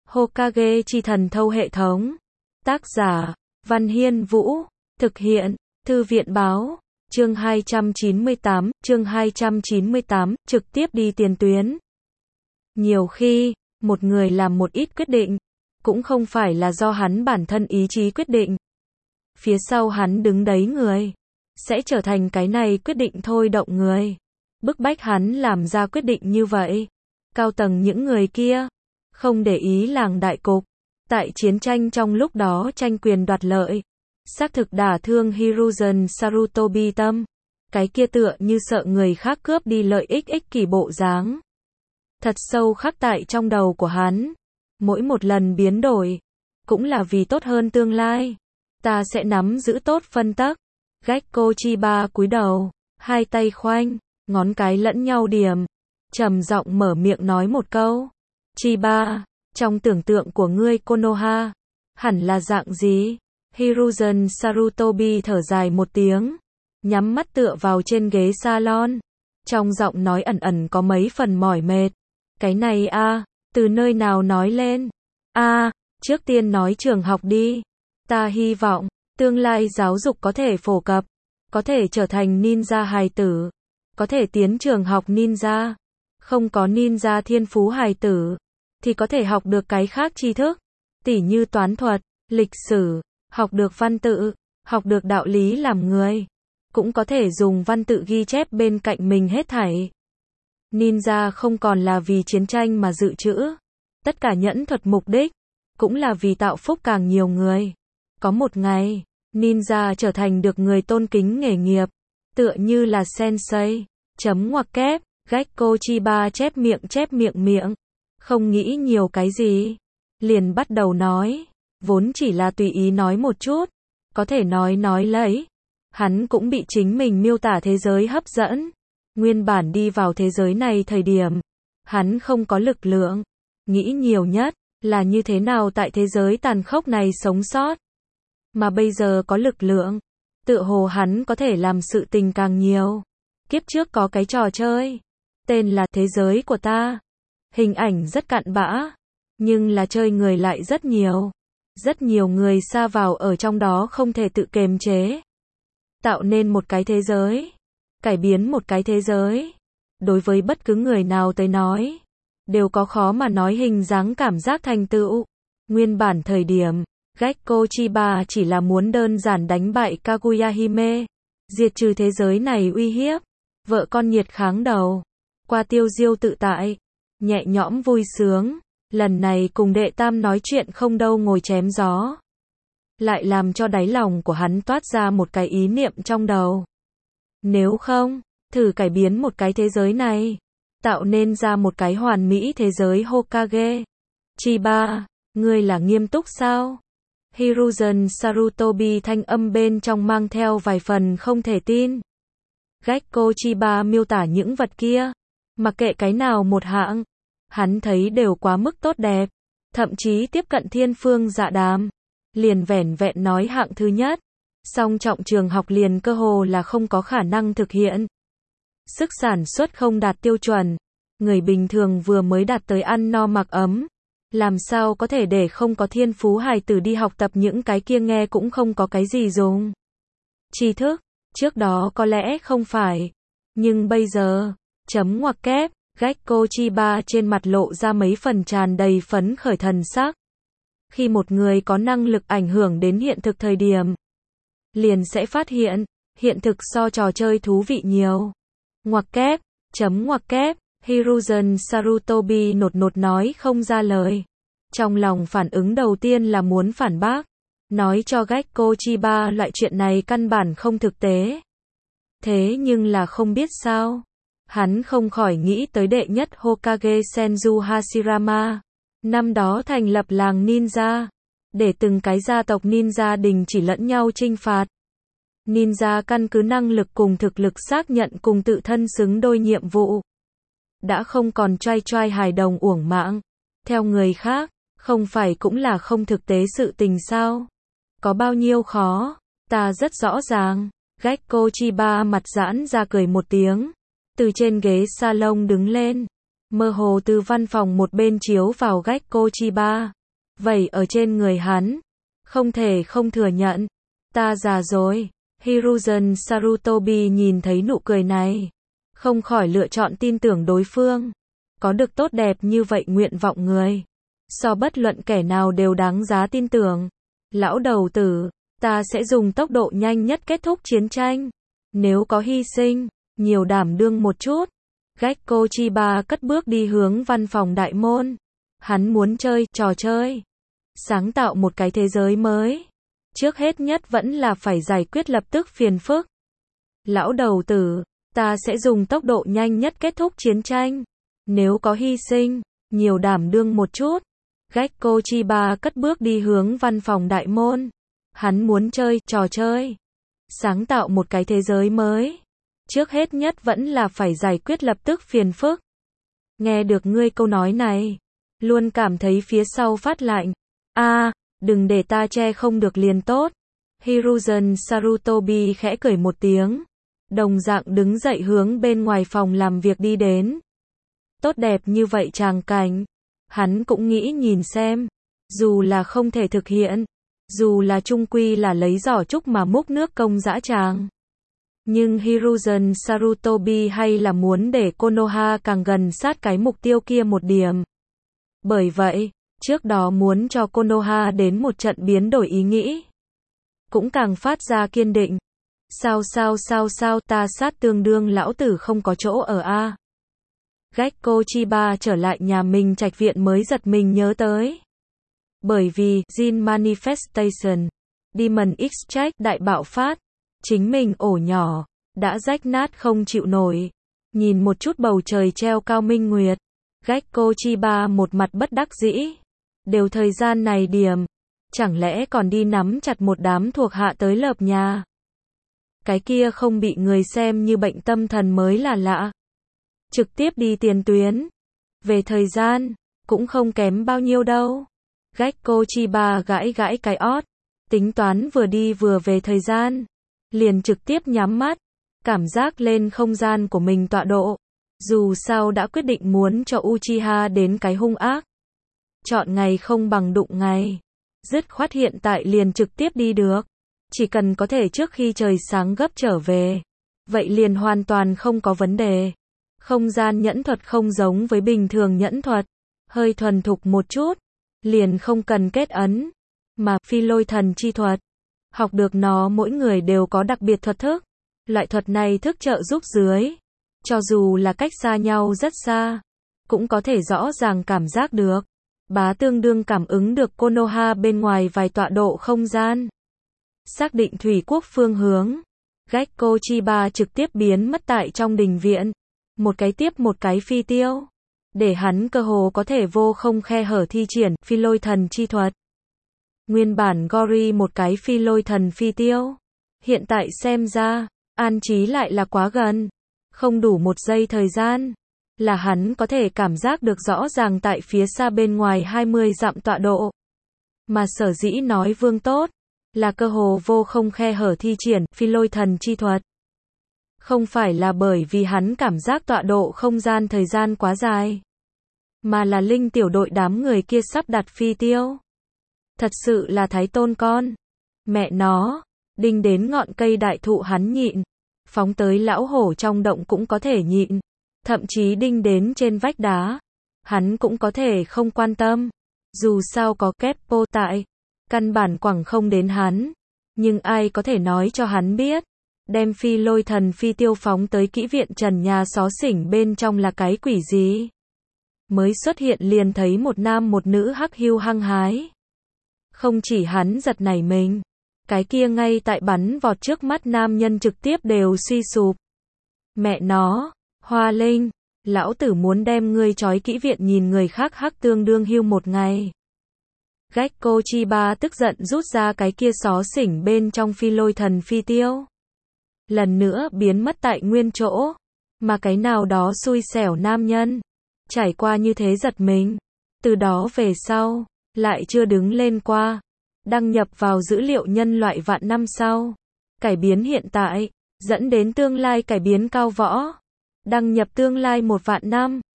Hokage chi thần thâu hệ thống. Tác giả, Văn Hiên Vũ. Thực hiện, Thư viện báo. Chương 298, trực tiếp đi tiền tuyến. Nhiều khi, một người làm một ít quyết định, cũng không phải là do hắn bản thân ý chí quyết định. Phía sau hắn đứng đấy người, sẽ trở thành cái này quyết định thôi động người. Bức bách hắn làm ra quyết định như vậy. Cao tầng những người kia, không để ý làng đại cục. Tại chiến tranh trong lúc đó tranh quyền đoạt lợi. Xác thực đả thương Hiruzen Sarutobi tâm. Cái kia tựa như sợ người khác cướp đi lợi ích ích kỷ bộ dáng. Thật sâu khắc tại trong đầu của hắn. Mỗi một lần biến đổi, cũng là vì tốt hơn tương lai. Ta sẽ nắm giữ tốt phân tắc. Gekko Chiba cúi đầu, hai tay khoanh, ngón cái lẫn nhau điểm. Trầm giọng mở miệng nói một câu. Chiba, trong tưởng tượng của ngươi Konoha, hẳn là dạng gì? Hiruzen Sarutobi thở dài một tiếng, nhắm mắt tựa vào trên ghế salon. Trong giọng nói ẩn ẩn có mấy phần mỏi mệt. Cái này từ nơi nào nói lên? Trước tiên nói trường học đi. Ta hy vọng, tương lai giáo dục có thể phổ cập, có thể trở thành ninja hài tử, có thể tiến trường học ninja. Không có ninja thiên phú hài tử, thì có thể học được cái khác tri thức, tỉ như toán thuật, lịch sử, học được văn tự, học được đạo lý làm người, cũng có thể dùng văn tự ghi chép bên cạnh mình hết thảy. Ninja không còn là vì chiến tranh mà dự trữ, tất cả nhẫn thuật mục đích, cũng là vì tạo phúc càng nhiều người. Có một ngày, ninja trở thành được người tôn kính nghề nghiệp, tựa như là sensei, chấm ngoặc kép. Gekko Chiba chép miệng, không nghĩ nhiều cái gì, liền bắt đầu nói, vốn chỉ là tùy ý nói một chút, có thể nói lấy. Hắn cũng bị chính mình miêu tả thế giới hấp dẫn. Nguyên bản đi vào thế giới này thời điểm, hắn không có lực lượng, nghĩ nhiều nhất là như thế nào tại thế giới tàn khốc này sống sót. Mà bây giờ có lực lượng, tựa hồ hắn có thể làm sự tình càng nhiều. Kiếp trước có cái trò chơi, tên là Thế giới của ta. Hình ảnh rất cặn bã, nhưng là chơi người lại rất nhiều. Rất nhiều người sa vào ở trong đó không thể tự kiềm chế. Tạo nên một cái thế giới, cải biến một cái thế giới. Đối với bất cứ người nào tới nói, đều có khó mà nói hình dáng cảm giác thành tựu. Nguyên bản thời điểm, Gekko Chiba chỉ là muốn đơn giản đánh bại Kaguya Hime, diệt trừ thế giới này uy hiếp. Vợ con nhiệt kháng đầu, qua tiêu diêu tự tại, nhẹ nhõm vui sướng. Lần này cùng đệ tam nói chuyện không đâu ngồi chém gió, lại làm cho đáy lòng của hắn toát ra một cái ý niệm trong đầu. Nếu không, thử cải biến một cái thế giới này, tạo nên ra một cái hoàn mỹ thế giới Hokage. Chiba, ngươi là nghiêm túc sao? Hiruzen Sarutobi thanh âm bên trong mang theo vài phần không thể tin. Gekko Chiba miêu tả những vật kia, mặc kệ cái nào một hạng, hắn thấy đều quá mức tốt đẹp, thậm chí tiếp cận thiên phương dạ đàm. Liền vẻn vẹn nói hạng thứ nhất, song trọng trường học liền cơ hồ là không có khả năng thực hiện. Sức sản xuất không đạt tiêu chuẩn, người bình thường vừa mới đạt tới ăn no mặc ấm, làm sao có thể để không có thiên phú hài tử đi học tập những cái kia nghe cũng không có cái gì dùng. Tri thức, trước đó có lẽ không phải, nhưng bây giờ, chấm ngoặc kép. Gekko Chiba trên mặt lộ ra mấy phần tràn đầy phấn khởi thần sắc. Khi một người có năng lực ảnh hưởng đến hiện thực thời điểm, liền sẽ phát hiện, hiện thực so trò chơi thú vị nhiều. Ngoặc kép, chấm ngoặc kép, Hiruzen Sarutobi nột nói không ra lời. Trong lòng phản ứng đầu tiên là muốn phản bác, nói cho Gekko Chiba loại chuyện này căn bản không thực tế. Thế nhưng là không biết sao, hắn không khỏi nghĩ tới đệ nhất Hokage Senju Hashirama. Năm đó thành lập làng ninja, để từng cái gia tộc ninja đình chỉ lẫn nhau chinh phạt. Ninja căn cứ năng lực cùng thực lực xác nhận cùng tự thân xứng đôi nhiệm vụ. Đã không còn trai hài đồng uổng mạng. Theo người khác, không phải cũng là không thực tế sự tình sao? Có bao nhiêu khó, ta rất rõ ràng. Gekko Chiba mặt giãn ra cười một tiếng, từ trên ghế salon đứng lên, mơ hồ từ văn phòng một bên chiếu vào Gekko Chiba. vẩy ở trên người hắn. Không thể không thừa nhận. Ta già rồi. Hiruzen Sarutobi nhìn thấy nụ cười này. Không khỏi lựa chọn tin tưởng đối phương. Có được tốt đẹp như vậy nguyện vọng người. So bất luận kẻ nào đều đáng giá tin tưởng. Lão đầu tử, ta sẽ dùng tốc độ nhanh nhất kết thúc chiến tranh. Nếu có hy sinh, nhiều đảm đương một chút. Gekko Chiba cất bước đi hướng văn phòng đại môn. Hắn muốn chơi trò chơi. Sáng tạo một cái thế giới mới. Trước hết nhất vẫn là phải giải quyết lập tức phiền phức. Lão đầu tử, ta sẽ dùng tốc độ nhanh nhất kết thúc chiến tranh. Nếu có hy sinh, nhiều đảm đương một chút. Gekko Chiba cất bước đi hướng văn phòng đại môn. Hắn muốn chơi trò chơi. Sáng tạo một cái thế giới mới. Trước hết nhất vẫn là phải giải quyết lập tức phiền phức. Nghe được ngươi câu nói này, luôn cảm thấy phía sau phát lạnh. Đừng để ta che không được liền tốt. Hiruzen Sarutobi khẽ cười một tiếng. Đồng dạng đứng dậy hướng bên ngoài phòng làm việc đi đến. Tốt đẹp như vậy tràng cảnh. Hắn cũng nghĩ nhìn xem. Dù là không thể thực hiện. Dù là chung quy là lấy giỏ trúc mà múc nước công dã tràng. Nhưng Hiruzen Sarutobi hay là muốn để Konoha càng gần sát cái mục tiêu kia một điểm. Bởi vậy, trước đó muốn cho Konoha đến một trận biến đổi ý nghĩ. Cũng càng phát ra kiên định. Sao ta sát tương đương lão tử không có chỗ ở a. Gekko Chiba trở lại nhà mình trạch viện mới giật mình nhớ tới. Bởi vì, Jin Manifestation, Demon Extract đại bạo phát, chính mình ổ nhỏ, đã rách nát không chịu nổi. Nhìn một chút bầu trời treo cao minh nguyệt, Gekko Chiba một mặt bất đắc dĩ. Đều thời gian này điểm, chẳng lẽ còn đi nắm chặt một đám thuộc hạ tới lợp nhà. Cái kia không bị người xem như bệnh tâm thần mới là lạ. Trực tiếp đi tiền tuyến. Về thời gian, cũng không kém bao nhiêu đâu. Gekko Chiba gãi gãi cái ót. Tính toán vừa đi vừa về thời gian. Liền trực tiếp nhắm mắt. Cảm giác lên không gian của mình tọa độ. Dù sao đã quyết định muốn cho Uchiha đến cái hung ác. Chọn ngày không bằng đụng ngày. Dứt khoát hiện tại liền trực tiếp đi được. Chỉ cần có thể trước khi trời sáng gấp trở về. Vậy liền hoàn toàn không có vấn đề. Không gian nhẫn thuật không giống với bình thường nhẫn thuật. Hơi thuần thục một chút. Liền không cần kết ấn. Mà phi lôi thần chi thuật. Học được nó mỗi người đều có đặc biệt thuật thức. Loại thuật này thức trợ giúp dưới. Cho dù là cách xa nhau rất xa. Cũng có thể rõ ràng cảm giác được. Bá tương đương cảm ứng được Konoha bên ngoài vài tọa độ không gian. Xác định thủy quốc phương hướng. Gekko Chiba trực tiếp biến mất tại trong đình viện. Một cái tiếp một cái phi tiêu. Để hắn cơ hồ có thể vô không khe hở thi triển phi lôi thần chi thuật. Nguyên bản Gori một cái phi lôi thần phi tiêu. Hiện tại xem ra, an trí lại là quá gần. Không đủ một giây thời gian. Là hắn có thể cảm giác được rõ ràng tại phía xa bên ngoài 20 dặm tọa độ. Mà sở dĩ nói vương tốt. Là cơ hồ vô không khe hở thi triển phi lôi thần chi thuật. Không phải là bởi vì hắn cảm giác tọa độ không gian thời gian quá dài. Mà là linh tiểu đội đám người kia sắp đặt phi tiêu. Thật sự là thái tôn con. Mẹ nó, đinh đến ngọn cây đại thụ hắn nhịn. Phóng tới lão hổ trong động cũng có thể nhịn. Thậm chí đinh đến trên vách đá. Hắn cũng có thể không quan tâm. Dù sao có Keppo tại. Căn bản quẳng không đến hắn. Nhưng ai có thể nói cho hắn biết. Đem phi lôi thần phi tiêu phóng tới kỹ viện trần nhà xó xỉnh bên trong là cái quỷ gì. Mới xuất hiện liền thấy một nam một nữ hắc hiu hăng hái. Không chỉ hắn giật nảy mình. Cái kia ngay tại bắn vọt trước mắt nam nhân trực tiếp đều suy sụp. Mẹ nó, Hoa Linh, lão tử muốn đem ngươi trói kỹ viện nhìn người khác hắc tương đương hiu một ngày. Gekko Chiba tức giận rút ra cái kia xó xỉnh bên trong phi lôi thần phi tiêu. Lần nữa biến mất tại nguyên chỗ. Mà cái nào đó xui xẻo nam nhân. Trải qua như thế giật mình. Từ đó về sau, lại chưa đứng lên qua. Đăng nhập vào dữ liệu nhân loại vạn năm sau. Cải biến hiện tại, dẫn đến tương lai cải biến cao võ. Đăng nhập tương lai 1 vạn năm.